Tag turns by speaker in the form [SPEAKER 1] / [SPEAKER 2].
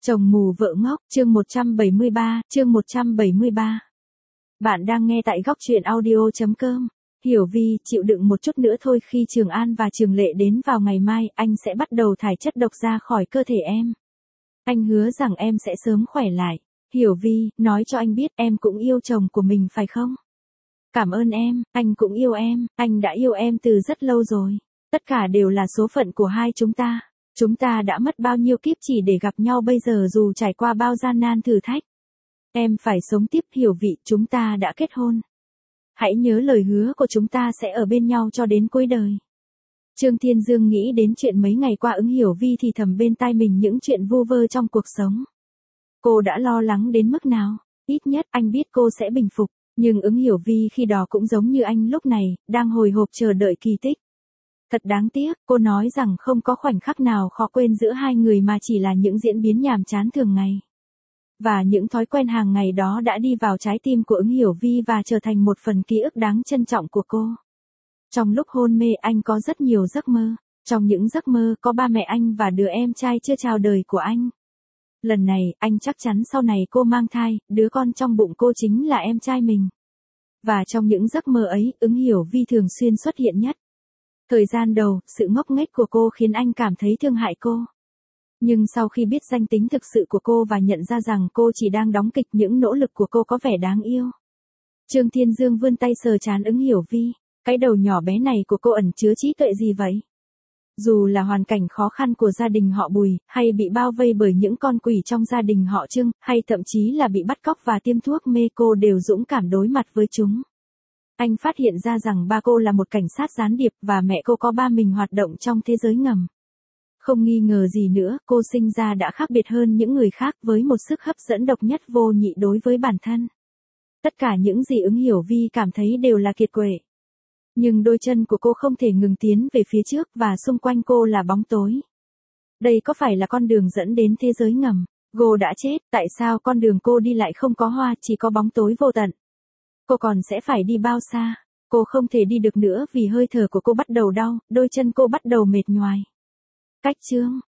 [SPEAKER 1] Chồng mù vợ ngốc, chương 173. Bạn đang nghe tại góc truyện audio.com. Hiểu Vi, chịu đựng một chút nữa thôi, khi Trường An và Trường Lệ đến vào ngày mai, anh sẽ bắt đầu thải chất độc ra khỏi cơ thể em. Anh hứa rằng em sẽ sớm khỏe lại. Hiểu Vi, nói cho anh biết em cũng yêu chồng của mình phải không? Cảm ơn em, anh cũng yêu em, anh đã yêu em từ rất lâu rồi. Tất cả đều là số phận của hai chúng ta. Chúng ta đã mất bao nhiêu kiếp chỉ để gặp nhau bây giờ, dù trải qua bao gian nan thử thách. Em phải sống tiếp. Hiểu Vi, chúng ta đã kết hôn. Hãy nhớ lời hứa của chúng ta sẽ ở bên nhau cho đến cuối đời. Trương Thiên Dương nghĩ đến chuyện mấy ngày qua Ứng Hiểu Vi thì thầm bên tai mình những chuyện vu vơ trong cuộc sống. Cô đã lo lắng đến mức nào? Ít nhất anh biết cô sẽ bình phục. Nhưng Ứng Hiểu Vi khi đó cũng giống như anh lúc này, đang hồi hộp chờ đợi kỳ tích. Thật đáng tiếc, cô nói rằng không có khoảnh khắc nào khó quên giữa hai người mà chỉ là những diễn biến nhàm chán thường ngày. Và những thói quen hàng ngày đó đã đi vào trái tim của Ứng Hiểu Vi và trở thành một phần ký ức đáng trân trọng của cô. Trong lúc hôn mê anh có rất nhiều giấc mơ. Trong những giấc mơ có ba mẹ anh và đứa em trai chưa chào đời của anh. Lần này, anh chắc chắn sau này cô mang thai, đứa con trong bụng cô chính là em trai mình. Và trong những giấc mơ ấy, Ứng Hiểu Vi thường xuyên xuất hiện nhất. Thời gian đầu, sự ngốc nghếch của cô khiến anh cảm thấy thương hại cô. Nhưng sau khi biết danh tính thực sự của cô và nhận ra rằng cô chỉ đang đóng kịch, những nỗ lực của cô có vẻ đáng yêu. Trương Thiên Dương vươn tay sờ trán Ứng Hiểu Vi. Cái đầu nhỏ bé này của cô ẩn chứa trí tuệ gì vậy? Dù là hoàn cảnh khó khăn của gia đình họ Bùi, hay bị bao vây bởi những con quỷ trong gia đình họ Trương, hay thậm chí là bị bắt cóc và tiêm thuốc mê, cô đều dũng cảm đối mặt với chúng. Anh phát hiện ra rằng ba cô là một cảnh sát gián điệp và mẹ cô có ba mình hoạt động trong thế giới ngầm. Không nghi ngờ gì nữa, cô sinh ra đã khác biệt hơn những người khác với một sức hấp dẫn độc nhất vô nhị đối với bản thân. Tất cả những gì Ứng Hiểu Vi cảm thấy đều là kiệt quệ. Nhưng đôi chân của cô không thể ngừng tiến về phía trước và xung quanh cô là bóng tối. Đây có phải là con đường dẫn đến thế giới ngầm? Cô đã chết, tại sao con đường cô đi lại không có hoa, chỉ có bóng tối vô tận? Cô còn sẽ phải đi bao xa? Cô không thể đi được nữa vì hơi thở của cô bắt đầu đau, đôi chân cô bắt đầu mệt nhoài. Cách chương